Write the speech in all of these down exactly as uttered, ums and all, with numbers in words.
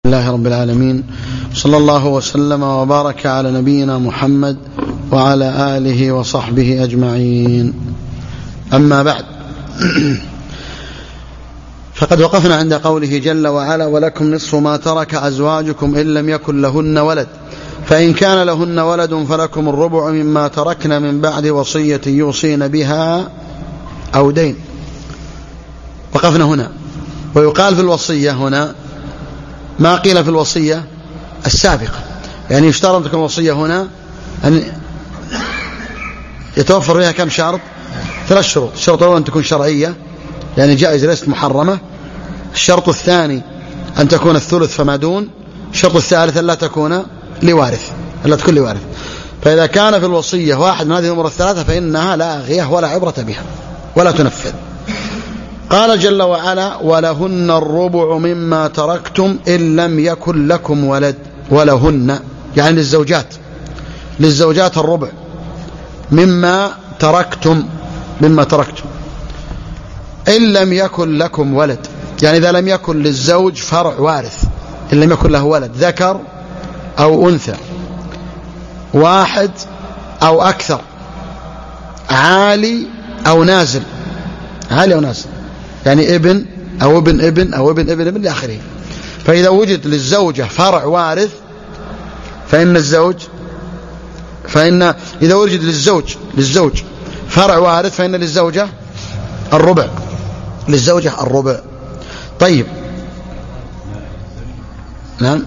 الله رب العالمين، صلى الله وسلم وبارك على نبينا محمد وعلى آله وصحبه أجمعين. أما بعد، فقد وقفنا عند قوله جل وعلا: ولكم نصف ما ترك أزواجكم إن لم يكن لهن ولد، فإن كان لهن ولد فلكم الربع مما تركن من بعد وصية يوصين بها أو دين. وقفنا هنا. ويقال في الوصية هنا ما قيل في الوصية السابقة، يعني يشترط أن تكون الوصية هنا أن يتوفر فيها كم شرط؟ ثلاث شروط. الشرط الأول أن تكون شرعية، يعني جائزة ليست محرمة. الشرط الثاني أن تكون الثلث فما دون. الشرط الثالث أن لا تكون لوارث، ألا تكون لوارث. فإذا كان في الوصية واحد من هذه الأمور الثلاثة فإنها لا غية ولا عبرة بها ولا تنفذ. قال جل وعلا: ولهن الربع مما تركتم إن لم يكن لكم ولد. ولهن يعني للزوجات، للزوجات الربع مما تركتم، مما تركتم إن لم يكن لكم ولد، يعني إذا لم يكن للزوج فرع وارث، إن لم يكن له ولد ذكر أو أنثى، واحد أو أكثر، عالي أو نازل، عالي أو نازل، يعني ابن أو ابن ابن أو ابن ابن ابن لآخره. فإذا وجد للزوجة فرع وارث فإن الزوج فإن إذا وجد للزوج للزوج فرع وارث فإن للزوجة الربع، للزوجة الربع. طيب، نعم،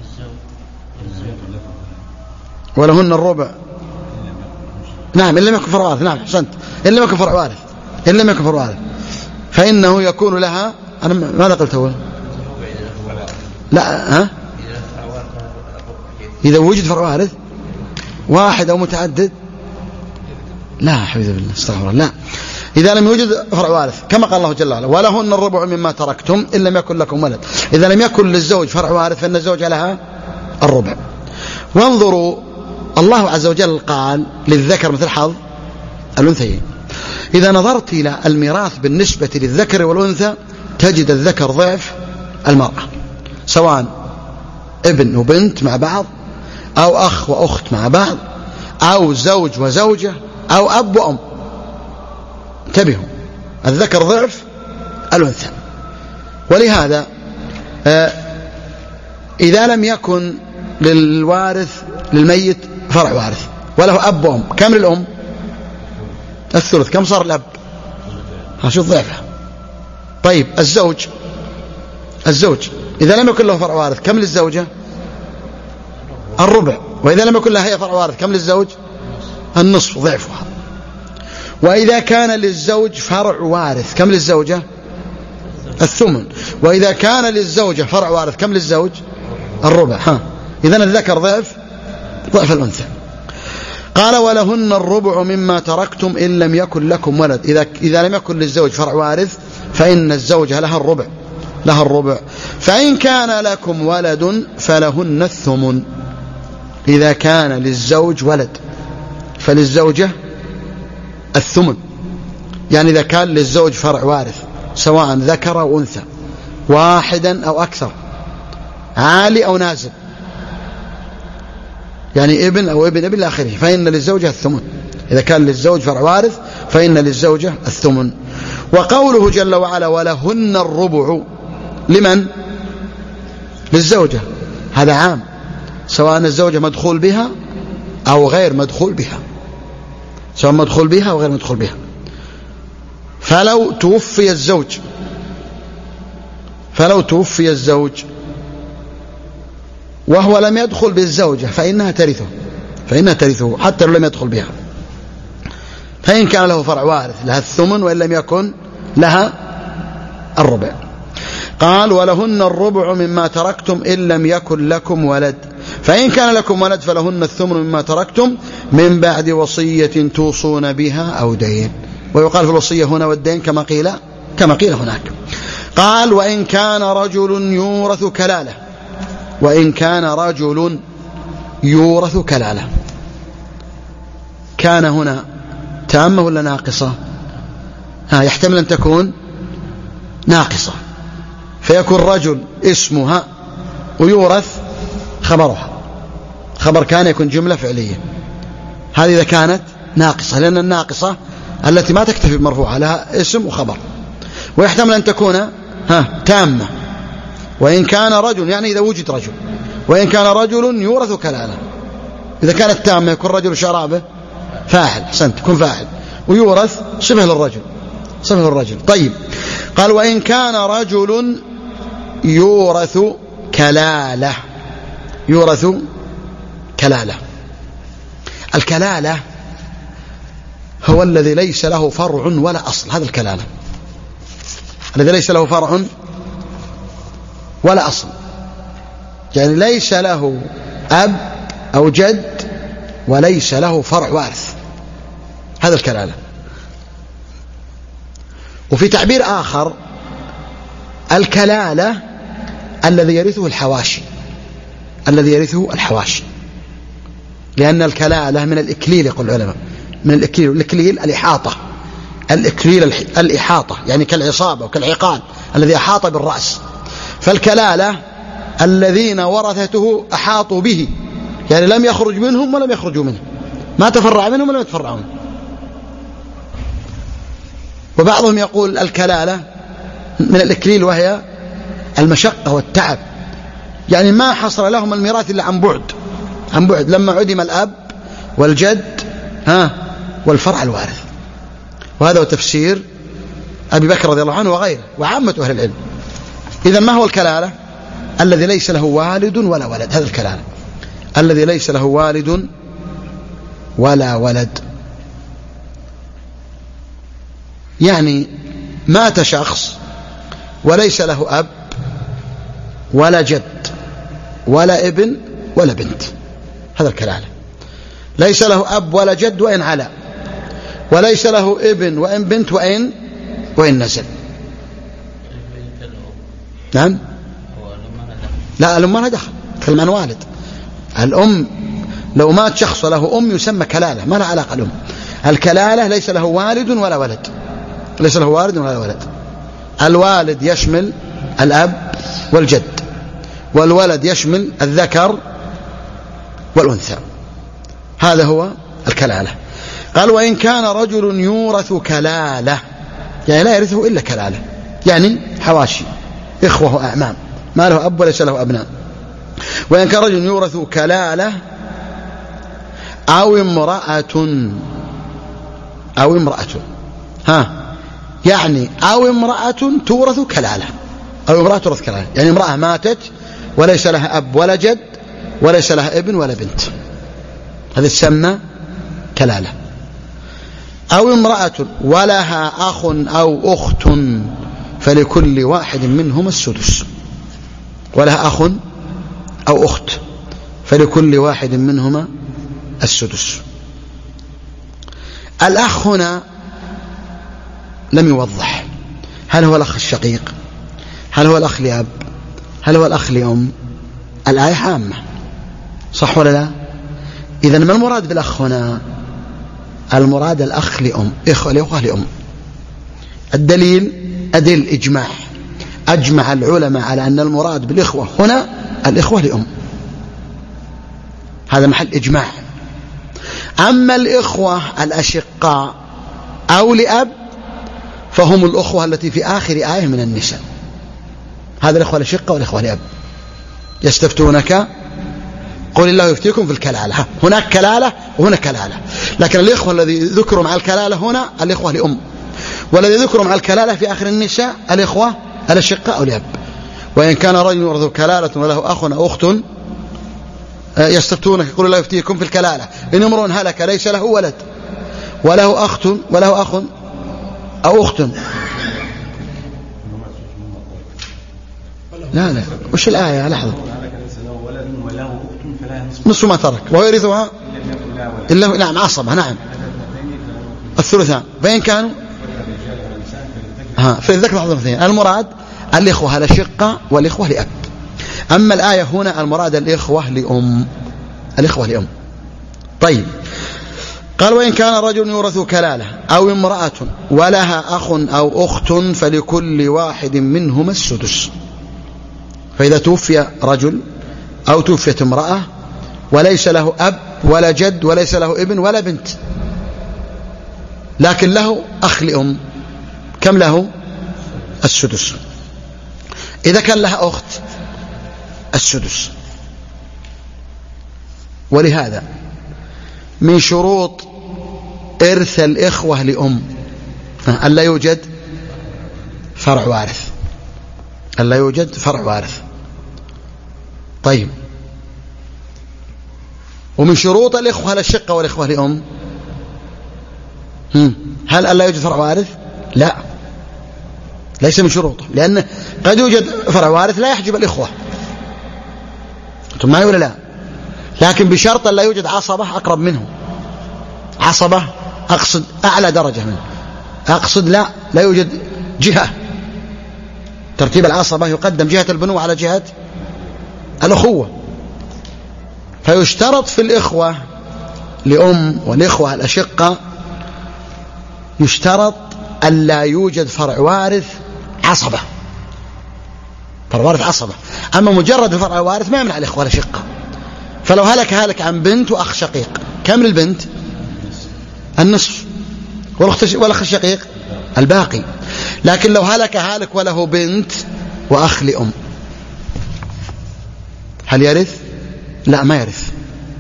ولهن الربع، نعم، إن لم يكن فرع وارث، نعم أحسنت، إن لم يكن فرع وارث، إن لم يكن فرع وارث فإنه يكون لها. أنا ماذا قلت أول؟ لا، ها؟ إذا وجد فرع وارث واحد أو متعدد، لا حبيبي بالله استغفر الله، لا، إذا لم يوجد فرع وارث كما قال الله جل وعلا: ولهن الربع مما تركتم إن لم يكن لكم ولد. إذا لم يكن للزوج فرع وارث فإن الزوج لها الربع. وانظروا، الله عز وجل قال: للذكر مثل حظ الأنثيين. إذا نظرت إلى الميراث بالنسبة للذكر والأنثى تجد الذكر ضعف المرأة، سواء ابن وبنت مع بعض، أو أخ وأخت مع بعض، أو زوج وزوجة، أو أب وأم. انتبهوا، الذكر ضعف الأنثى. ولهذا آه إذا لم يكن للوارث للميت فرع وارث وله أب وأم، كم للأم؟ الثلث. كم صار الأب؟ شوف ضعفه. طيب، الزوج الزوج إذا لم يكن له فرع وارث كم للزوجة؟ الربع. وإذا لم يكن لها هي فرع وارث كم للزوج؟ النصف، ضعفها. وإذا كان للزوج فرع وارث كم للزوجة؟ الثمن. وإذا كان للزوجة فرع وارث كم للزوج؟ الربع. ها، إذن الذكر ضعف ضعف الأنثى. قال: ولهن الربع مما تركتم إن لم يكن لكم ولد. إذا إذا لم يكن للزوج فرع وارث فإن الزوجة لها الربع، لها الربع. فإن كان لكم ولد فلهن الثمن. إذا كان للزوج ولد فللزوجة الثمن، يعني إذا كان للزوج فرع وارث سواء ذكر أو أنثى، واحدا أو أكثر، عالي أو نازل، يعني ابن أو ابن ابن لآخره، فإن للزوجة الثمن. إذا كان للزوج فرع وارث فإن للزوجة الثمن. وقوله جل وعلا: ولهن الربع، لمن؟ للزوجة. هذا عام، سواء الزوجة مدخول بها أو غير مدخول بها، سواء مدخول بها أو غير مدخول بها. فلو توفي الزوج فلو توفي الزوج وهو لم يدخل بالزوجة فإنها ترثه، فإنها ترثه حتى لو لم يدخل بها. فإن كان له فرع وارث لها الثمن، وإن لم يكن لها الربع. قال: ولهن الربع مما تركتم إن لم يكن لكم ولد، فإن كان لكم ولد فلهن الثمن مما تركتم من بعد وصية توصون بها أو دين. ويقال في الوصية هنا والدين كما قيل كما قيل هناك. قال: وإن كان رجل يورث كلالة. وإن كان رجل يورث كلالة، كان هنا تامة ولا ناقصة؟ ها، يحتمل أن تكون ناقصة، فيكون رجل اسمها ويورث خبرها. خبر كان يكون جملة فعلية. هذه إذا كانت ناقصة، لأن الناقصة التي ما تكتفي بمرفوعة لها اسم وخبر. ويحتمل أن تكون ها تامة، وإن كان رجل، يعني إذا وجد رجل، وإن كان رجل يورث كلالة. إذا كانت تامة يكون رجل شرابه فاعل، حسنت، يكون فاعل، ويورث صفة للرجل، صفة للرجل. طيب، قال وإن كان رجل يورث كلالة. يورث كلالة. الكلالة هو الذي ليس له فرع ولا أصل. هذا الكلالة الذي ليس له فرع ولا أصل، يعني ليس له أب أو جد وليس له فرع وارث. هذا الكلالة. وفي تعبير آخر، الكلالة الذي يرثه الحواشي، الذي يرثه الحواشي، لأن الكلالة من الإكليل، يقول العلماء، من الإكليل. الإكليل الإحاطة، الإكليل الإحاطة، يعني كالعصابة وكالعقال الذي أحاط بالرأس. فالكلالة الذين ورثته أحاطوا به، يعني لم يخرج منهم ولم يخرجوا منه، ما تفرع منهم ولم يتفرعوا منه. وبعضهم يقول الكلالة من الإكليل وهي المشقة والتعب، يعني ما حصل لهم الميراث إلا عن بعد، عن بعد لما عدم الأب والجد ها والفرع الوارث. وهذا هو تفسير أبي بكر رضي الله عنه وغيره وعامة أهل العلم. إذن ما هو الكلالة؟ الذي ليس له والد ولا ولد. هذا الكلالة الذي ليس له والد ولا ولد، يعني مات شخص وليس له أب ولا جد ولا ابن ولا بنت. هذا الكلالة. ليس له أب ولا جد وإن علا، وليس له ابن وإن بنت وإن وإن نزل. نعم. لا، الأم ما لها دخل، تكلم عن والد. الأم لو مات شخص وله أم يسمى كلالة، ما لها علاقة الأم. الكلالة ليس له والد ولا ولد، ليس له والد ولا ولد. الوالد يشمل الأب والجد، والولد يشمل الذكر والأنثى. هذا هو الكلالة. قال وإن كان رجل يورث كلالة، يعني لا يرثه إلا كلالة، يعني حواشي، إخوة وأعمام، ما له أب وليس له أبناء. وإن كان رجل يورث كلالة أو امرأة، أو امرأة ها يعني أو امرأة تورث كلالة، أو امرأة تورث كلالة، يعني امرأة ماتت وليس لها أب ولا جد وليس لها ابن ولا بنت، هذا تسمى كلالة. أو امرأة ولها أخ أو أخت فلكل واحد منهما السدس. ولها أخ أو أخت فلكل واحد منهما السدس. الأخ هنا لم يوضح، هل هو الأخ الشقيق، هل هو الأخ لأب، هل هو الأخ لأم؟ الآية عامة، صح ولا لا؟ إذن ما المراد بالأخ هنا؟ المراد الأخ لأم، إخوة لأخوة لأم. الدليل أدل إجماع، أجمع العلماء على أن المراد بالإخوة هنا الإخوة لأم، هذا محل إجماع. أما الإخوة الأشقاء أو لأب فهم الأخوة التي في آخر آية من النساء. هذا الإخوة الأشقاء والإخوة لأب. يستفتونك قل الله يفتيكم في الكلالة، هناك كلالة وهنا كلالة، لكن الإخوة الذي ذكروا مع الكلالة هنا الإخوة لأم، والذي ذكروا مع الكلالة في آخر النساء الإخوة الأشقاء أو لأب. وإن كان رجل يورث كلالة وله أخ أو أخت يستفتونك قل الله يفتيكم في الكلالة إن امرؤ هلك ليس له ولد وله أخت وله أخ أو أخت. لا لا وش الآية؟ لحظة. نصف ما ترك وهو يرثها إلا نعم عصبة، نعم الثلثان. فإن كانوا ها فالذكر حظ الأنثيين. المراد الإخوة الأشقاء والإخوة لأب. أما الآية هنا المراد الإخوة لأم، الإخوة لأم. طيب، قال وإن كان رجل يورث كلالة أو امرأة ولها أخ أو أخت فلكل واحد منهما السدس. فإذا توفي رجل أو توفيت امرأة وليس له أب ولا جد وليس له ابن ولا بنت، لكن له أخ لأم، كم له؟ السدس. إذا كان لها أخت السدس. ولهذا من شروط إرث الإخوة لأم ألا يوجد فرع وارث، ألا يوجد فرع وارث. طيب، ومن شروط الإخوة الأشقة والإخوة لأم هل ألا يوجد فرع وارث؟ لا، ليس من شروطه، لأن قد يوجد فرع وارث لا يحجب الإخوة، أنتم معي ولا لا؟ لكن بشرط أن لا يوجد عصبة أقرب منه، عصبة أقصد أعلى درجة منه، أقصد لا لا يوجد جهة، ترتيب العصبة يقدم جهة البنوة على جهة الأخوة. فيشترط في الإخوة لأم والإخوة الأشقة يشترط أن لا يوجد فرع وارث عصبة، فرع وارث عصبة. أما مجرد الفرع الوارث ما يمنع الإخوة الأشقة. فلو هلك هلك عن بنت وأخ شقيق، كم للبنت؟ النصف، والأخ الشقيق الباقي. لكن لو هلك هالك وله بنت وأخ لأم هل يرث؟ لا، ما يرث.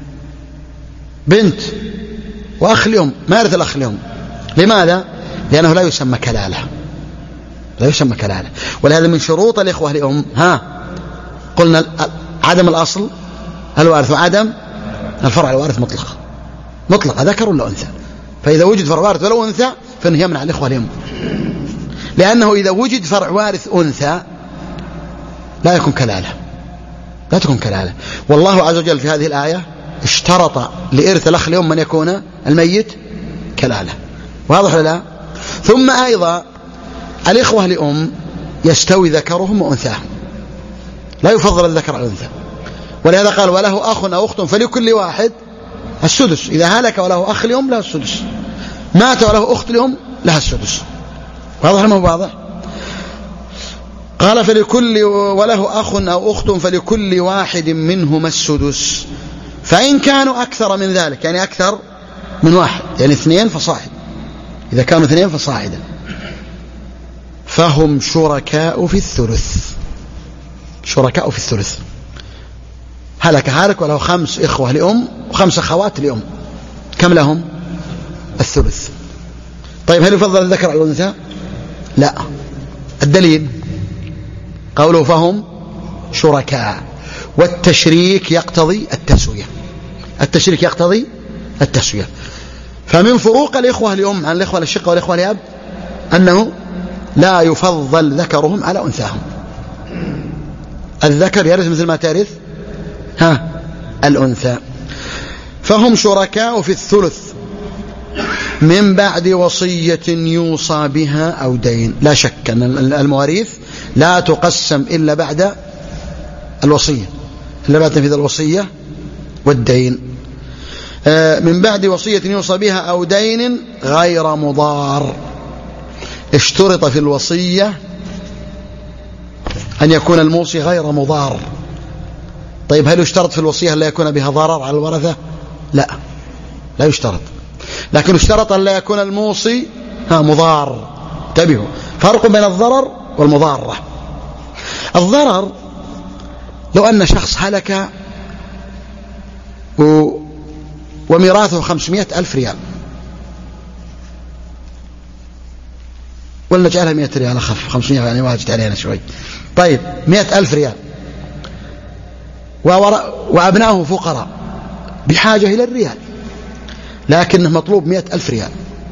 بنت وأخ لأم ما يرث الأخ لأم. لماذا؟ لأنه لا يسمى كلالة، لا يسمى كلالة. ولهذا من شروط الإخوة لأم ها قلنا عدم الأصل الوارث وعدم الفرع الوارث مطلق، مطلق ذكر ولا أنثى. فإذا وجد فرع وارث ولو أنثى فإنه يمنع الإخوة لأم، لأنه إذا وجد فرع وارث أنثى لا يكون كلالة، لا تكون كلالة. والله عز وجل في هذه الآية اشترط لإرث الأخ لأم من يكون الميت كلالة. واضح ولا لا؟ ثم أيضا الإخوة لأم يستوي ذكرهم وأنثاهم، لا يفضل الذكر على الأنثى. ولهذا قال وله أخ أو أخت فلكل واحد السدس. إذا هلك وله أخ لأم له السدس، مات وله أخت لأم لها السدس. واضح ما هو واضح؟ قال فلكل وله أخ أو أخت فلكل واحد منهما السدس، فإن كانوا أكثر من ذلك، يعني أكثر من واحد، يعني اثنين فصاعد، إذا كانوا اثنين فصاعدا فهم شركاء في الثلث، شركاء في الثلث. هلك هالك وله خمس إخوة لأم وخمس أخوات لأم، كم لهم؟ الثلث. طيب هل يفضل الذكر على الأنثى؟ لا. الدليل قوله فهم شركاء، والتشريك يقتضي التسوية، التشريك يقتضي التسوية. فمن فروق الإخوة لأم عن الإخوة الشقة والإخوة لأب أنه لا يفضل ذكرهم على أنثاهم. الذكر يرث مثل ما ترث ها الأنثى. فهم شركاء في الثلث من بعد وصية يوصى بها أو دين. لا شك أن المواريث لا تقسم إلا بعد الوصية، إلا بعد تنفيذ الوصية والدين. من بعد وصية يوصى بها أو دين غير مضار. اشترط في الوصية أن يكون الموصي غير مضار. طيب هل يشترط في الوصية أن لا يكون بها ضرر على الورثة؟ لا، لا يشترط. لكن اشترط أن لا يكون الموصي ها مضار. انتبهوا، فرق بين الضرر والمضارة. الضرر لو أن شخص هلك و... وميراثه خمسمائة ألف ريال، ولا نجعلها مئة ريال أخف، خمسمائة يعني واجد علينا شوي. طيب مئة ألف ريال، وأبناؤه فقراء بحاجة إلى الريال، لكنه مطلوب مئة ألف ريال،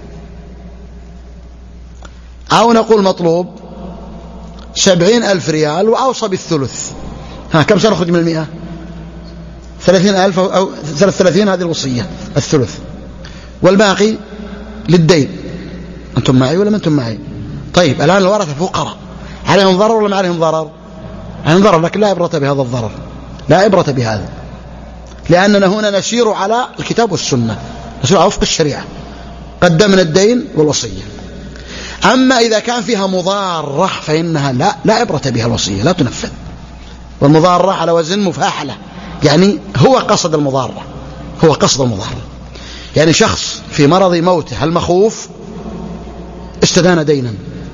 أو نقول مطلوب سبعين ألف ريال وأوصى بالثلث. ها كم سنخرج من المئة؟ ثلاثين ألف أو ثلاثين، هذه الوصية الثلث، والباقي للدين. أنتم معي ولا ما أنتم معي؟ طيب الآن الورثة فقراء، عليهم ضرر ولا ما عليهم ضرر؟ عليهم ضرر، لكن لا عبرة بهذا الضرر، لا عبرة بهذا، لأننا هنا نسير على الكتاب والسنة، نسير على وفق الشريعة، قدمنا الدين والوصية. أما إذا كان فيها مضارة فإنها لا لا عبرة بها الوصية، لا تنفذ. والمضارة على وزن مفاعلة، يعني هو قصد المضارة، هو قصد المضارة. يعني شخص في مرض موته المخوف استدان دينا،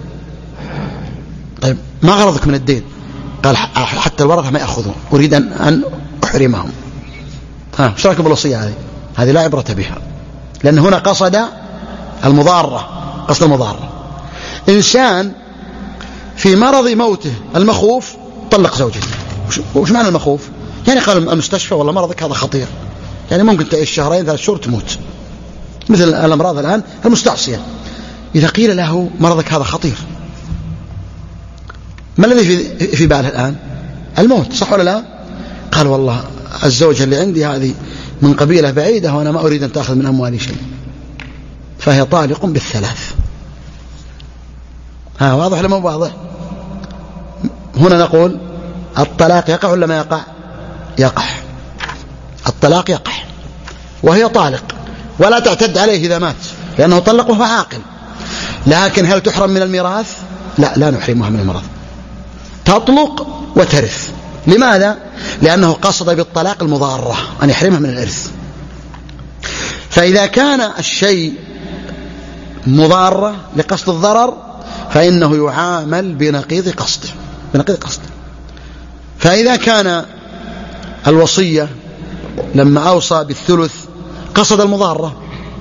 طيب ما غرضك من الدين؟ قال حتى الورثة ما يأخذون، أريد أن أحرمهم. ها ايش رايك بالوصية هذه؟ هذه لا عبرة بها، لأن هنا قصد المضارة، قصد المضارة. إنسان في مرض موته المخوف طلق زوجته، وش معنى المخوف؟ يعني قال المستشفى والله مرضك هذا خطير، يعني ممكن تعيش شهرين ثلاث شهور تموت، مثل الأمراض الآن المستعصية. إذا قيل له مرضك هذا خطير، ما الذي في, في باله الآن؟ الموت، صح ولا لا؟ قال والله الزوجة اللي عندي هذه من قبيلة بعيدة وأنا ما أريد أن تأخذ من أموالي شيء، فهي طالق بالثلاث. ها واضح ولا ما واضح؟ هنا نقول الطلاق يقع ولا ما يقع؟ يقع، الطلاق يقع وهي طالق، ولا تعتد عليه إذا مات لأنه طلق وهو عاقل. لكن هل تحرم من الميراث؟ لا، لا نحرمها من الميراث، تطلق وترث. لماذا؟ لأنه قصد بالطلاق المضارة، أن يحرمها من الإرث. فإذا كان الشيء مضارة لقصد الضرر فإنه يعامل بنقيض قصده، بنقيض قصده. فإذا كان الوصية لما أوصى بالثلث قصد المضارة،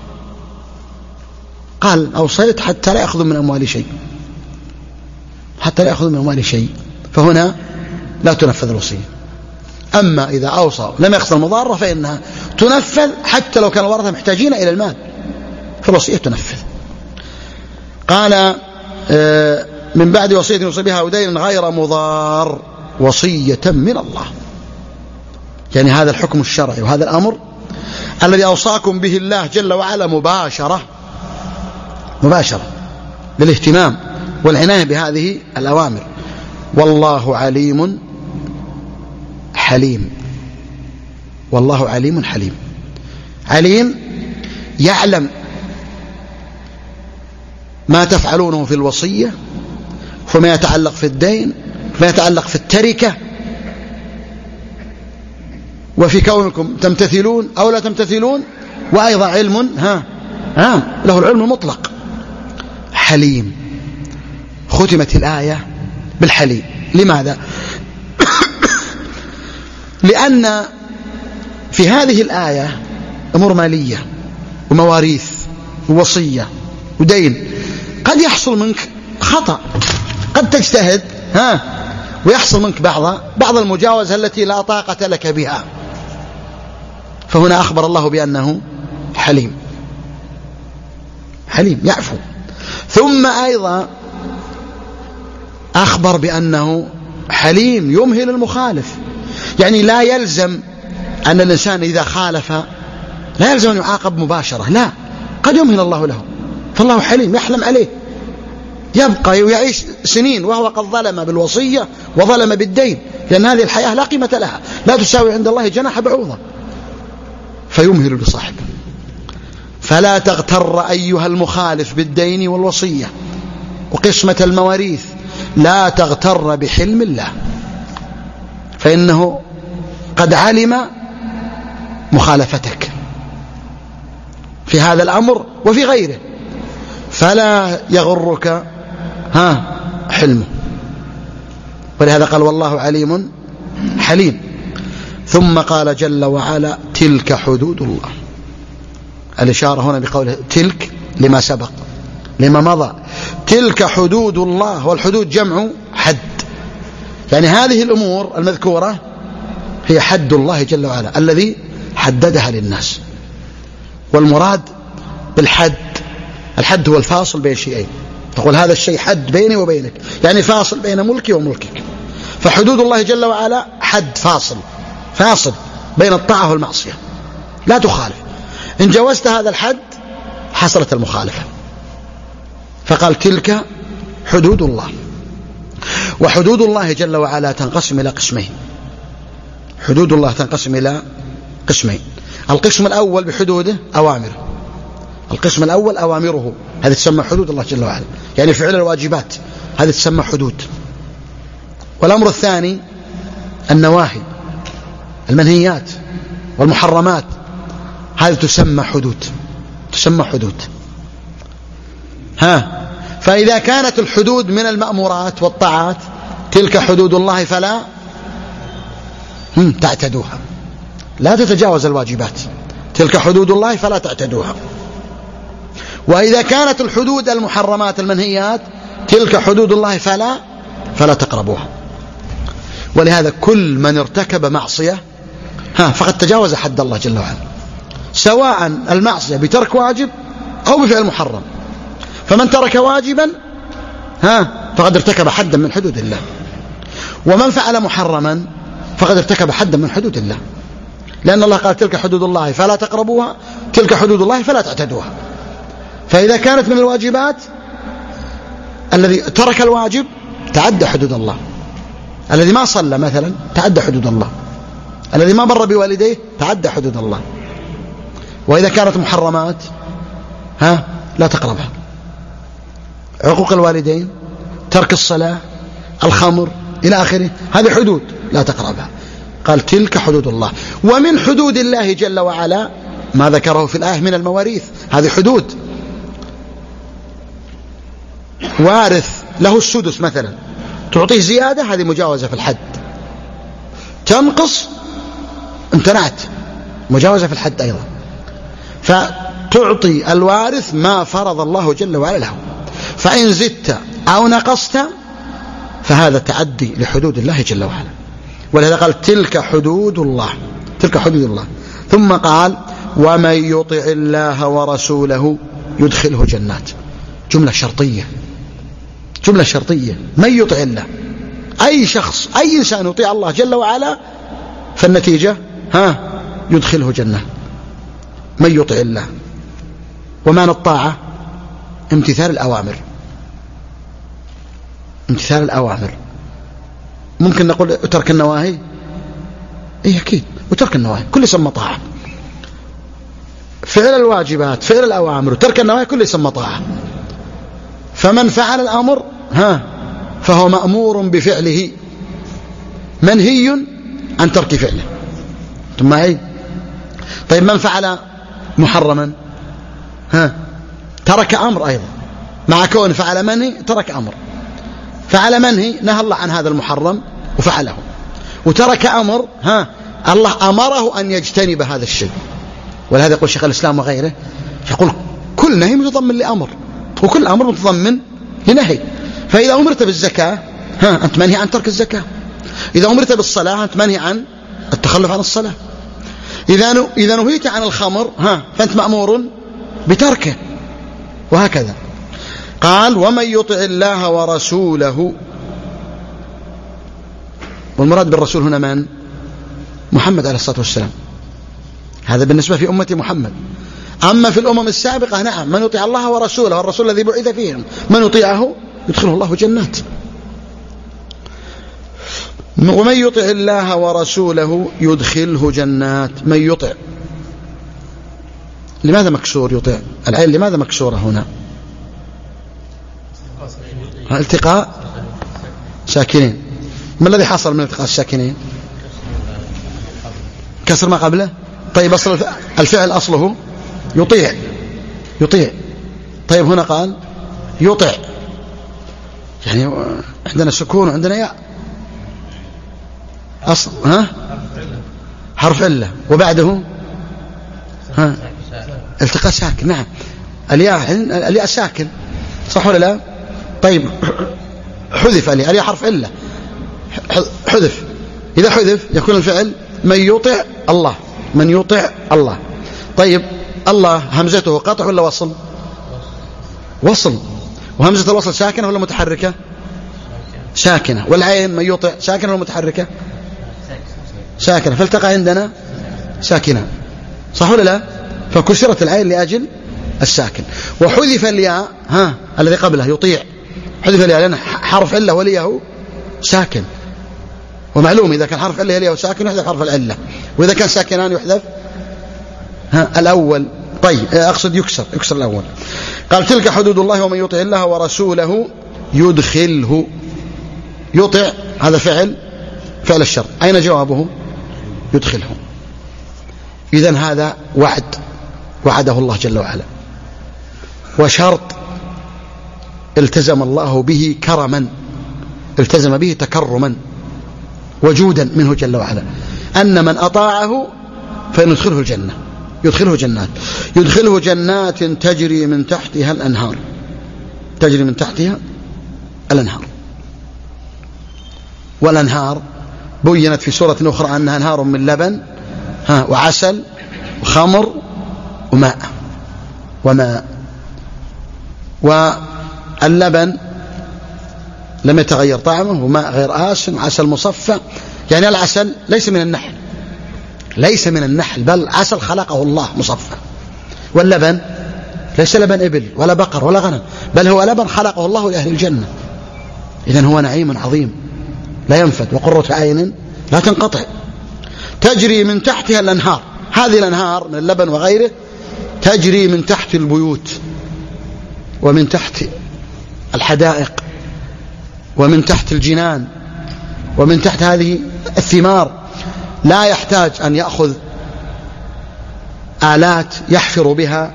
قال أوصيت حتى لا يأخذ من أموالي شيء، حتى لا يأخذ من أموالي شيء، فهنا لا تنفذ الوصية. أما إذا أوصى لم يقصد المضارة فإنها تنفذ حتى لو كان الورثة محتاجين إلى المال، فالوصية تنفذ. قال من بعد وصية يوصي بها أو دين غير مضار، وصية من الله. يعني هذا الحكم الشرعي وهذا الأمر الذي أوصاكم به الله جل وعلا مباشرة، مباشرة للاهتمام والعناية بهذه الأوامر. والله عليم حليم، والله عليم حليم. عليم يعلم ما تفعلونه في الوصية، فما يتعلق في الدين، فما يتعلق في التركة، وفي كونكم تمتثلون أو لا تمتثلون. وأيضا علم ها عام، له العلم المطلق. حليم، ختمت الآية بالحليم. لماذا؟ لأن في هذه الآية أمور مالية ومواريث ووصية ودين. قد يحصل منك خطأ، قد تجتهد ها ويحصل منك بعض بعض المجاوزة التي لا طاقة لك بها، فهنا أخبر الله بأنه حليم، حليم يعفو. ثم أيضا أخبر بأنه حليم يمهل المخالف. يعني لا يلزم أن الإنسان إذا خالف لا يلزم أن يعاقب مباشرة، لا، قد يمهل الله له، فالله حليم يحلم عليه، يبقى ويعيش سنين وهو قد ظلم بالوصية وظلم بالدين، لأن هذه الحياة لا قيمة لها، لا تساوي عند الله جناح بعوضة، فيمهل لصاحبه. فلا تغتر أيها المخالف بالدين والوصية وقسمة المواريث، لا تغتر بحلم الله، فإنه قد علم مخالفتك في هذا الأمر وفي غيره، فلا يغرك ها حلمه. ولهذا قال والله عليم حليم. ثم قال جل وعلا تلك حدود الله. الإشارة هنا بقوله تلك لما سبق، لما مضى. تلك حدود الله، والحدود جمع حد، يعني هذه الأمور المذكورة هي حد الله جل وعلا الذي حددها للناس. والمراد بالحد، الحد هو الفاصل بين شيئين، تقول هذا الشيء حد بيني وبينك، يعني فاصل بين ملكي وملكك. فحدود الله جل وعلا حد فاصل، فاصل بين الطاعة والمعصية، لا تخالف. إن جوزت هذا الحد حصلت المخالفة. فقال تلك حدود الله. وحدود الله جل وعلا تنقسم إلى قسمين، حدود الله تنقسم إلى قسمين. القسم الأول بحدوده أوامره، القسم الأول أوامره، هذه تسمى حدود الله جل وعلا، يعني فعل الواجبات، هذه تسمى حدود. والأمر الثاني النواهي المنهيات والمحرمات، هذه تسمى حدود، تسمى حدود. ها فإذا كانت الحدود من المأمورات والطاعات تلك حدود الله فلا تعتدوها، لا تتجاوز الواجبات، تلك حدود الله فلا تعتدوها. وإذا كانت الحدود المحرمات المنهيات تلك حدود الله فلا فلا تقربوها. ولهذا كل من ارتكب معصية ها فقد تجاوز حد الله جل وعلا، سواء المعصية بترك واجب أو بفعل محرم. فمن ترك واجبا ها فقد ارتكب حدا من حدود الله، ومن فعل محرما فقد ارتكب حدا من حدود الله، لأن الله قال تلك حدود الله فلا تقربوها، تلك حدود الله فلا تعتدوها. فإذا كانت من الواجبات الذي ترك الواجب تعدى حدود الله، الذي ما صلى مثلا تعدى حدود الله، الذي ما بر بوالديه تعدى حدود الله. وإذا كانت محرمات ها لا تقربها، عقوق الوالدين، ترك الصلاة، الخمر إلى آخره، هذه حدود لا تقربها. قال تلك حدود الله. ومن حدود الله جل وعلا ما ذكره في الآية من المواريث، هذه حدود. وارث له السدس مثلا تعطيه زيادة، هذه مجاوزة في الحد. تنقص امتنعت، مجاوزة في الحد أيضا. فتعطي الوارث ما فرض الله جل وعلا له، فإن زدت أو نقصت فهذا تعدي لحدود الله جل وعلا. ولهذا قال تلك حدود الله، تلك حدود الله. ثم قال ومن يطع الله ورسوله يدخله جنات. جملة شرطية، جملة شرطية. من يطع الله، أي شخص أي إنسان يطيع الله جل وعلا فالنتيجة ها يدخله جنة. من يطع الله، ومعنى الطاعة امتثال الأوامر، امتثال الأوامر. ممكن نقول اترك النواهي، ايه اكيد، وترك النواهي كل يسمى طاعة. فعل الواجبات، فعل الأوامر، وترك النواهي كل يسمى طاعة. فمن فعل الأمر ها فهو مأمور بفعله، منهي عن ترك فعله. انتم معي؟ طيب من فعل محرما ها ترك أمر أيضا، مع كون فعل منهي ترك أمر. فعل منهي نهى الله عن هذا المحرم وفعله، وترك أمر ها الله أمره أن يجتنب هذا الشيء. ولهذا يقول شيخ الإسلام وغيره، يقول كل نهي متضمن لأمر، وكل أمر متضمن لنهي. فإذا أمرت بالزكاة ها أنت منهي عن ترك الزكاة، إذا أمرت بالصلاة أنت منهي عن التخلف عن الصلاة، إذا إذا نهيت عن الخمر ها فأنت مأمور بتركه، وهكذا. قال ومن يطع الله ورسوله، والمراد بالرسول هنا من؟ محمد عليه الصلاة والسلام. هذا بالنسبة في أمة محمد. أما في الأمم السابقة نعم من يطيع الله ورسوله، والرسول الذي بعث فيهم من يطيعه يدخله الله جنات. ومن يطع الله ورسوله يدخله جنات. من يطع، لماذا مكسور يطع؟ العين لماذا مكسورة هنا؟ التقاء ساكنين. ما الذي حصل من التقاء الساكنين؟ كسر ما قبله. طيب أصل الفعل أصله يطيع، يطيع. طيب هنا قال يطع، يعني عندنا سكون وعندنا ياء. أصل ها حرف علة وبعده ها التقاء ساكن. نعم الياء، الياء ساكن صح ولا لا؟ طيب حذف الياء، الياء حرف علة حذف. إذا حذف يكون الفعل من يطع الله، من يطع الله. طيب الله همزته قطع ولا وصل؟ وصل. وهمزة الوصل ساكنة ولا متحركة؟ ساكنة. والعين من يطع ساكنة ولا متحركة؟ ساكنة. فالتقى عندنا ساكنة صح ولا لا؟ فكسرت العين لأجل الساكن. وحذف الياء ها الذي قبله يطيع، حذف الياء لأنه حرف علة وليه ساكن. ومعلوم إذا كان حرف علة وليه ساكن يحذف حرف العلة، وإذا كان ساكنان يحذف ها الأول. طيب أقصد يكسر، يكسر الأول. قال تلك حدود الله ومن يطع الله ورسوله يدخله. يطع هذا فعل فعل الشرط. أين جوابه؟ يدخلهم. إذن هذا وعد وعده الله جل وعلا، وشرط التزم الله به كرما، التزم به تكرما وجودا منه جل وعلا، أن من أطاعه فإن يدخله الجنة، يدخله جنات يدخله جنات تجري من تحتها الأنهار، تجري من تحتها الأنهار. والأنهار بينت في سورة أخرى أنها أنهار من لبن ها وعسل وخمر وماء وماء واللبن لم يتغير طعمه، وماء غير آسن، عسل مصفى. يعني العسل ليس من النحل، ليس من النحل، بل عسل خلقه الله مصفى. واللبن ليس لبن إبل ولا بقر ولا غنم، بل هو لبن خلقه الله لأهل الجنة. إذن هو نعيم عظيم لا ينفد، وقرة عين لا تنقطع. تجري من تحتها الأنهار، هذه الأنهار من اللبن وغيره تجري من تحت البيوت ومن تحت الحدائق ومن تحت الجنان ومن تحت هذه الثمار. لا يحتاج أن يأخذ آلات يحفر بها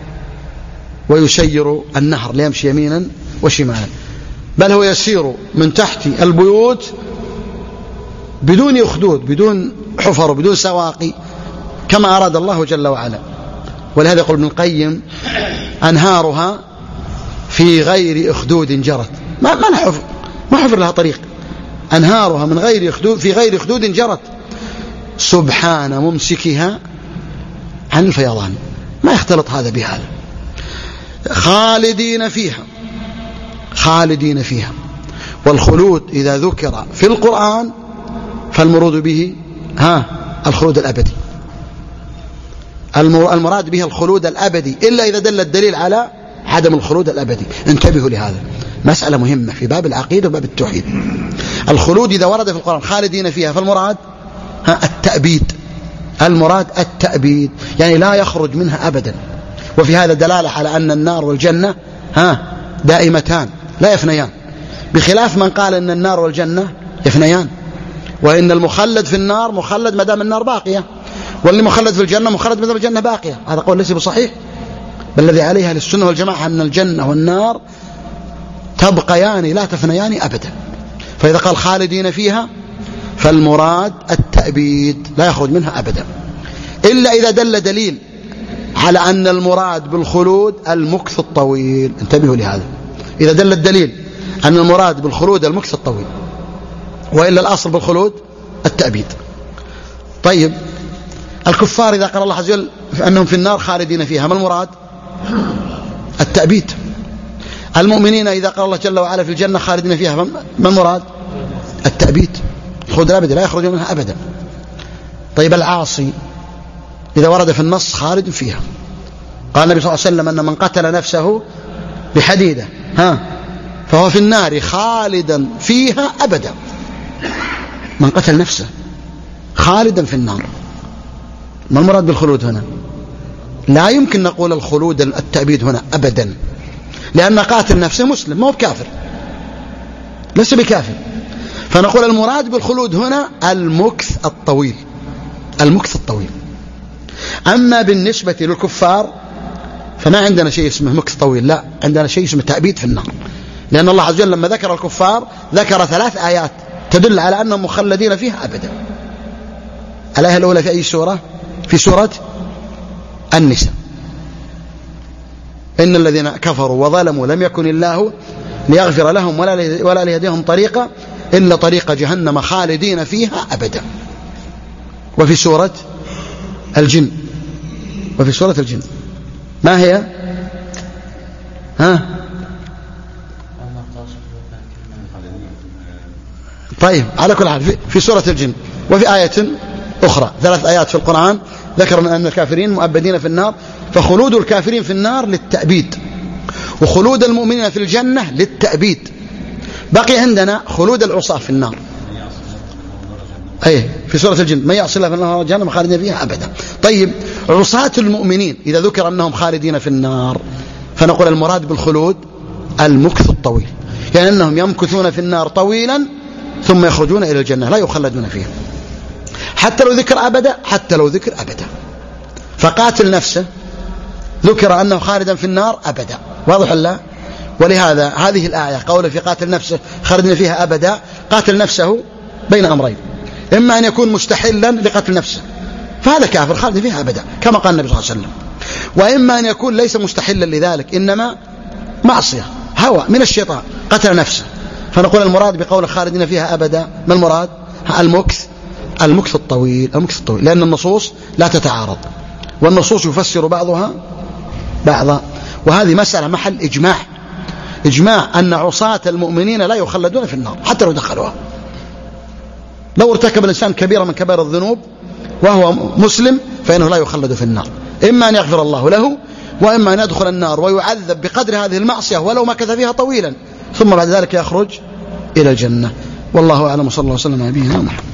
ويسير النهر ليمشي يمينا وشمالا، بل هو يسير من تحت البيوت بدون أخدود، بدون حفر، بدون سواقي، كما أراد الله جل وعلا. ولهذا يقول ابن القيم أنهارها في غير أخدود جرت، ما ما حفر ما حفر لها طريق، أنهارها من غير أخدود في غير أخدود جرت، سبحان ممسكها عن الفيضان. ما يختلط هذا بهذا. خالدين فيها، خالدين فيها. والخلود إذا ذكر في القرآن فالمراد به ها الخلود الأبدي، المراد به الخلود الأبدي، إلا إذا دل الدليل على عدم الخلود الأبدي. انتبهوا لهذا، مسألة مهمة في باب العقيدة وباب التوحيد. الخلود إذا ورد في القرآن خالدين فيها فالمراد ها التأبيد، المراد التأبيد، يعني لا يخرج منها أبدا. وفي هذا دلالة على أن النار والجنة ها دائمتان لا يفنيان، بخلاف من قال أن النار والجنة يفنيان، وإن المخلد في النار مخلد ما دام النار باقية، واللي مخلد في الجنة مخلد ما دام الجنة باقية. هذا قول ليس بصحيح، بل الذي عليها للسنة والجماعة أن الجنة والنار تبقيان لا تفنيان أبدا. فإذا قال خالدين فيها فالمراد التأبيد، لا يخرج منها أبدا، إلا إذا دل دليل على أن المراد بالخلود المكث الطويل. انتبهوا لهذا، إذا دل الدليل أن المراد بالخلود المكث الطويل، وإلا الأصل بالخلود التأبيد. طيب الكفار إذا قال الله عز وجل أنهم في النار خالدين فيها، ما المراد؟ التأبيد. المؤمنين إذا قال الله جل وعلا في الجنة خالدين فيها، ما المراد؟ التأبيد، الخلود الأبدي لا يخرج منها أبدا. طيب العاصي إذا ورد في النص خالد فيها، قال النبي صلى الله عليه وسلم أن من قتل نفسه بحديدة ها فهو في النار خالدا فيها أبدا. من قتل نفسه خالدا في النار، ما المراد بالخلود هنا؟ لا يمكن نقول الخلود التأبيد هنا أبدا، لأن قاتل نفسه مسلم ما هو بكافر، ليس بكافر. فنقول المراد بالخلود هنا المكث الطويل، المكث الطويل. أما بالنسبة للكفار فما عندنا شيء اسمه مكث طويل، لا، عندنا شيء اسمه تأبيد في النار، لأن الله عز وجل لما ذكر الكفار ذكر ثلاث آيات تدل على أنهم مخلدين فيها أبدا. الآية الأولى في أي سورة؟ في سورة النساء، إن الذين كفروا وظلموا لم يكن الله ليغفر لهم ولا ولا ليهديهم طريقا إلا طريق جهنم خالدين فيها أبدا. وفي سورة الجن، وفي سورة الجن ما هي؟ ها؟ طيب على كل حال في سورة الجن وفي آية أخرى، ثلاث آيات في القرآن ذكر من أن الكافرين مؤبدين في النار، فخلود الكافرين في النار للتأبيد، وخلود المؤمنين في الجنة للتأبيد. بقي عندنا خلود العصاة في النار، أي في سورة الجن من يعصي الله فإنه جهنم خالدين فيها أبدا. طيب عصاة المؤمنين إذا ذكر أنهم خالدين في النار فنقول المراد بالخلود المكث الطويل، يعني أنهم يمكثون في النار طويلا ثم يخرجون إلى الجنة لا يخلدون فيها. حتى لو ذكر أبدا، حتى لو ذكر أبدا. فقاتل نفسه ذكر أنه خالدا في النار أبدا، واضح الله؟ ولهذا هذه الآية قوله في قاتل نفسه خالدين فيها أبدا، قاتل نفسه بين أمرين، إما أن يكون مستحلا لقتل نفسه فهذا كافر خالد فيها أبدا كما قال النبي صلى الله عليه وسلم، وإما أن يكون ليس مستحلا لذلك إنما معصية هوى من الشيطان قتل نفسه، فنقول المراد بقول خالدين فيها أبدا ما المراد؟ المكث المكث الطويل المكث الطويل لأن النصوص لا تتعارض والنصوص يفسر بعضها بعضا، وهذه مسألة محل إجماع إجماع أن عصاة المؤمنين لا يخلدون في النار حتى لو دخلوها. لو ارتكب الإنسان كبيرة من كبائر الذنوب وهو مسلم فإنه لا يخلد في النار، إما أن يغفر الله له وإما أن يدخل النار ويعذب بقدر هذه المعصية ولو مكث فيها طويلا ثم بعد ذلك يخرج إلى الجنة. والله أعلم، صلى الله عليه وسلم على نبينا محمد.